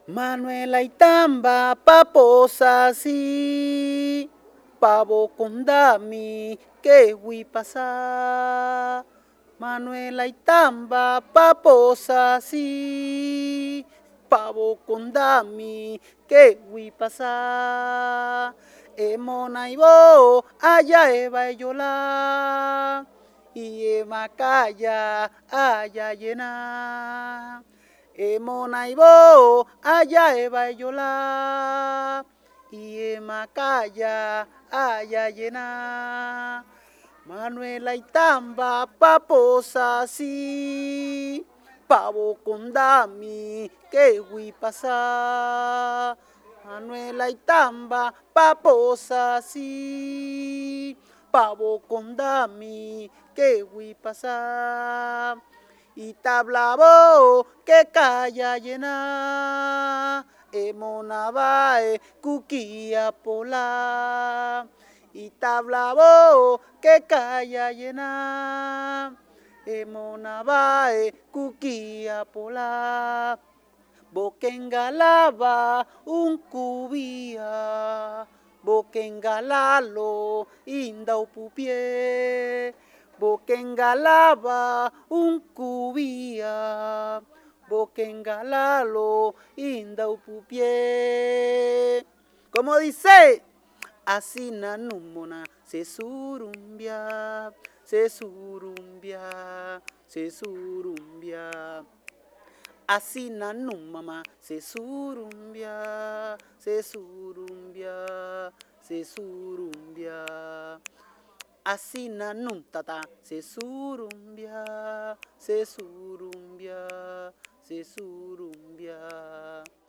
Manuela Itamba, paposasi, pavo condami, que pasa. Manuela Itamba, paposasi, pavo condami, que pasa. Emona ibo, aya eva yola, y emakaya, aya llena. Emona ibo aya eva yola y emakaya aya llena. Manuela Itamba paposa si pavo condami que pasa. Manuela Itamba paposa si pavo condami que pasa. Y tablabo que calla llena, emonabae cuquia pola. Y tablabo que calla llena, emonabae cuquia pola. Boquengalaba un cubía, boquengalalo indau pupie. Boquengalaba un cubía, boquengalalo indau pupie. Como dice, así nanumona se surumbia, se surumbia, se surumbia. Así nanum mama se surumbia, se surumbia, se surumbia. Así nanum tata se surumbia, se surumbia, se surumbia.